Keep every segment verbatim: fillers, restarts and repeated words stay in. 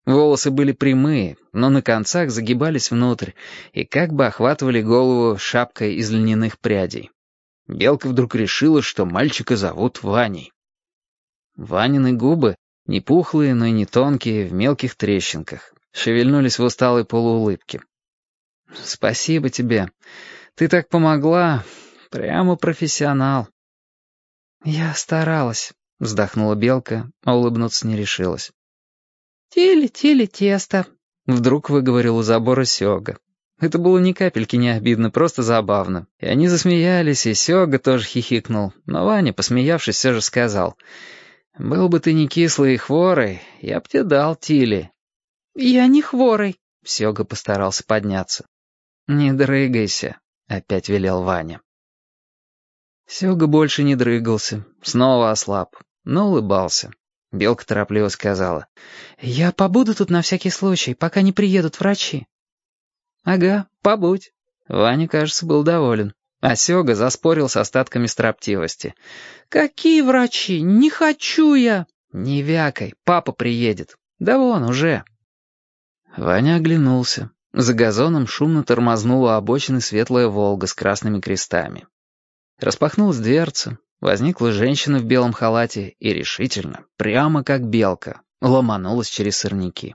Волосы были прямые, но на концах загибались внутрь и как бы охватывали голову шапкой из льняных прядей. Белка вдруг решила, что мальчика зовут Ваней. Ванины губы, не пухлые, но и не тонкие, в мелких трещинках, шевельнулись в усталой полуулыбке. «Спасибо тебе. Ты так помогла. Прямо профессионал». «Я старалась», — вздохнула Белка, а улыбнуться не решилась. «Тили-тили тесто», — вдруг выговорил у забора Сёга. Это было ни капельки не обидно, просто забавно. И они засмеялись, и Сёга тоже хихикнул. Но Ваня, посмеявшись, все же сказал: «Был бы ты не кислый и хворый, я б тебе дал Тили». «Я не хворый», — Сёга постарался подняться. «Не дрыгайся», — опять велел Ваня. Сёга больше не дрыгался, снова ослаб, но улыбался. Белка торопливо сказала: «Я побуду тут на всякий случай, пока не приедут врачи». «Ага, побудь». Ваня, кажется, был доволен. А Сёга заспорил с остатками строптивости. «Какие врачи? Не хочу я!» «Не вякай, папа приедет. Да вон уже». Ваня оглянулся. За газоном шумно тормознула у обочины светлая «Волга» с красными крестами. Распахнулась дверца, возникла женщина в белом халате и решительно, прямо как белка, ломанулась через сорняки.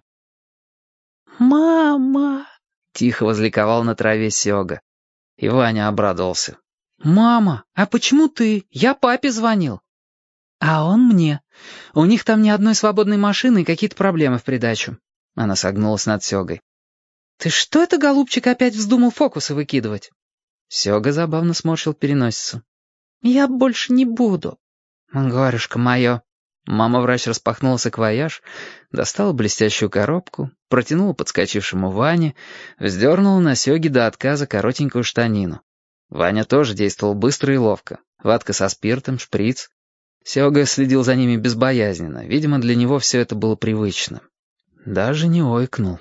«Мама!» — тихо возликовал на траве Сёга. И Ваня обрадовался. «Мама, а почему ты? Я папе звонил». «А он мне. У них там ни одной свободной машины и какие-то проблемы в придачу». Она согнулась над Сёгой. «Ты что это, голубчик, опять вздумал фокусы выкидывать?» Сёга забавно сморщил переносицу. «Я больше не буду». «Горюшка мое». Мама-врач распахнула саквояж, достала блестящую коробку, протянула подскочившему Ване, вздернула на Сёге до отказа коротенькую штанину. Ваня тоже действовал быстро и ловко. Ватка со спиртом, шприц. Сёга следил за ними безбоязненно. Видимо, для него все это было привычно. Даже не ойкнул.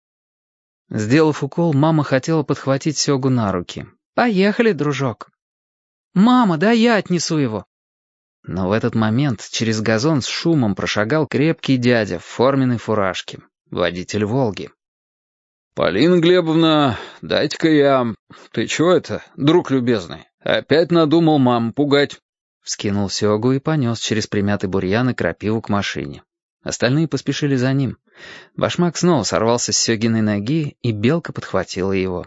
Сделав укол, мама хотела подхватить Сёгу на руки. «Поехали, дружок». «Мама, да я отнесу его». Но в этот момент через газон с шумом прошагал крепкий дядя в форменной фуражке, водитель «Волги». «Полина Глебовна, дайте-ка я... Ты чего это, друг любезный? Опять надумал маму пугать?» Вскинул Сёгу и понес через примятый бурьян и крапиву к машине. Остальные поспешили за ним. Башмак снова сорвался с Сёгиной ноги, и белка подхватила его.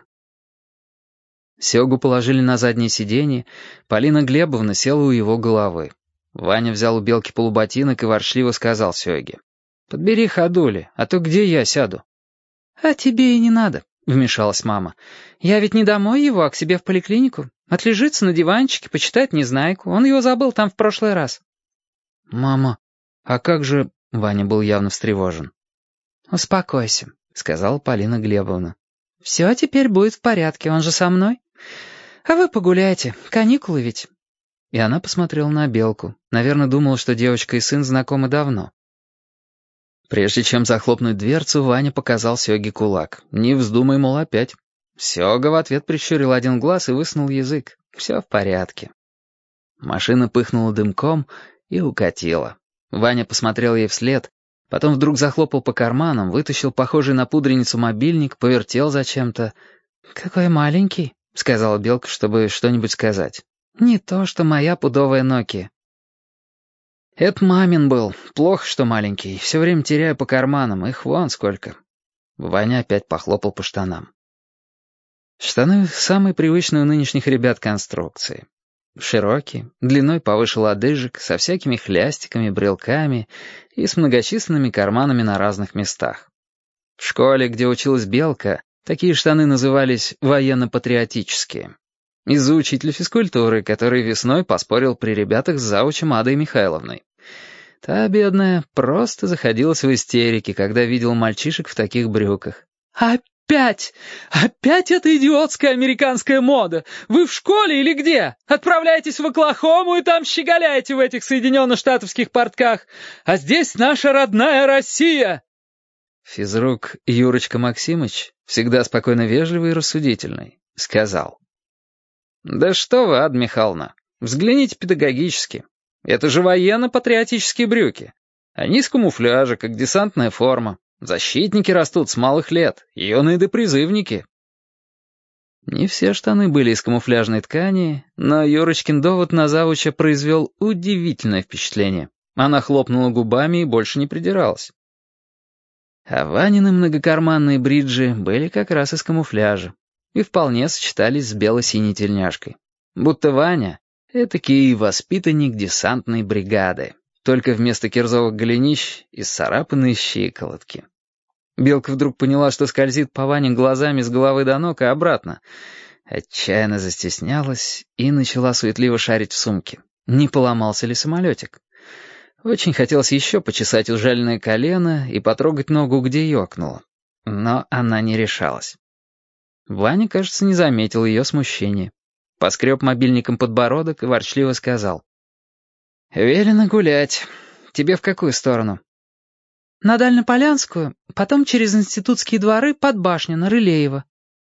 Сёгу положили на заднее сиденье, Полина Глебовна села у его головы. Ваня взял у белки полуботинок и ворчливо сказал Сёге: «Подбери ходули, а то где я сяду?» «А тебе и не надо», — вмешалась мама. «Я ведь не домой его, а к себе в поликлинику. Отлежится на диванчике, почитает Незнайку. Он его забыл там в прошлый раз». «Мама, а как же...» — Ваня был явно встревожен. «Успокойся», — сказала Полина Глебовна. «Все теперь будет в порядке, он же со мной. А вы погуляйте, каникулы ведь». И она посмотрела на белку. Наверное, думала, что девочка и сын знакомы давно. Прежде чем захлопнуть дверцу, Ваня показал Сёге кулак. «Не вздумай, мол, опять». Сёга в ответ прищурил один глаз и высунул язык. Все в порядке. Машина пыхнула дымком и укатила. Ваня посмотрел ей вслед, потом вдруг захлопал по карманам, вытащил похожий на пудреницу мобильник, повертел зачем-то. «Какой маленький», — сказала белка, чтобы что-нибудь сказать. «Не то, что моя пудовая Nokia». «Это мамин был. Плохо, что маленький. Все время теряю по карманам. Их вон сколько». Ваня опять похлопал по штанам. Штаны самые привычные у нынешних ребят конструкции. Широкие, длиной повыше лодыжек, со всякими хлястиками, брелками и с многочисленными карманами на разных местах. В школе, где училась белка, такие штаны назывались военно-патриотические. Из-за учителя физкультуры, который весной поспорил при ребятах с заучем Адой Михайловной. Та бедная просто заходилась в истерике, когда видела мальчишек в таких брюках. «Опять! Опять эта идиотская американская мода! Вы в школе или где? Отправляйтесь в Оклахому и там щеголяйте в этих соединенно-штатовских портках! А здесь наша родная Россия!» Физрук Юрочка Максимыч, всегда спокойно вежливый и рассудительный, сказал: «Да что вы, Ада Михайловна, взгляните педагогически. Это же военно-патриотические брюки. Они из камуфляжа, как десантная форма. Защитники растут с малых лет, юные да призывники». Не все штаны были из камуфляжной ткани, но Юрочкин довод на завуча произвел удивительное впечатление. Она хлопнула губами и больше не придиралась. А Ванины многокарманные бриджи были как раз из камуфляжа и вполне сочетались с бело-синей тельняшкой. Будто Ваня — этакий воспитанник десантной бригады, только вместо кирзовых голенищ — исцарапанные щиколотки. Белка вдруг поняла, что скользит по Ване глазами с головы до ног и обратно. Отчаянно застеснялась и начала суетливо шарить в сумке. Не поломался ли самолетик? Очень хотелось еще почесать ужаленное колено и потрогать ногу, где ёкнуло. Но она не решалась. Ваня, кажется, не заметил ее смущения. Поскреб мобильником подбородок и ворчливо сказал: «Велено гулять. Тебе в какую сторону?» «На Дальнополянскую, потом через институтские дворы под башню на Рылеево».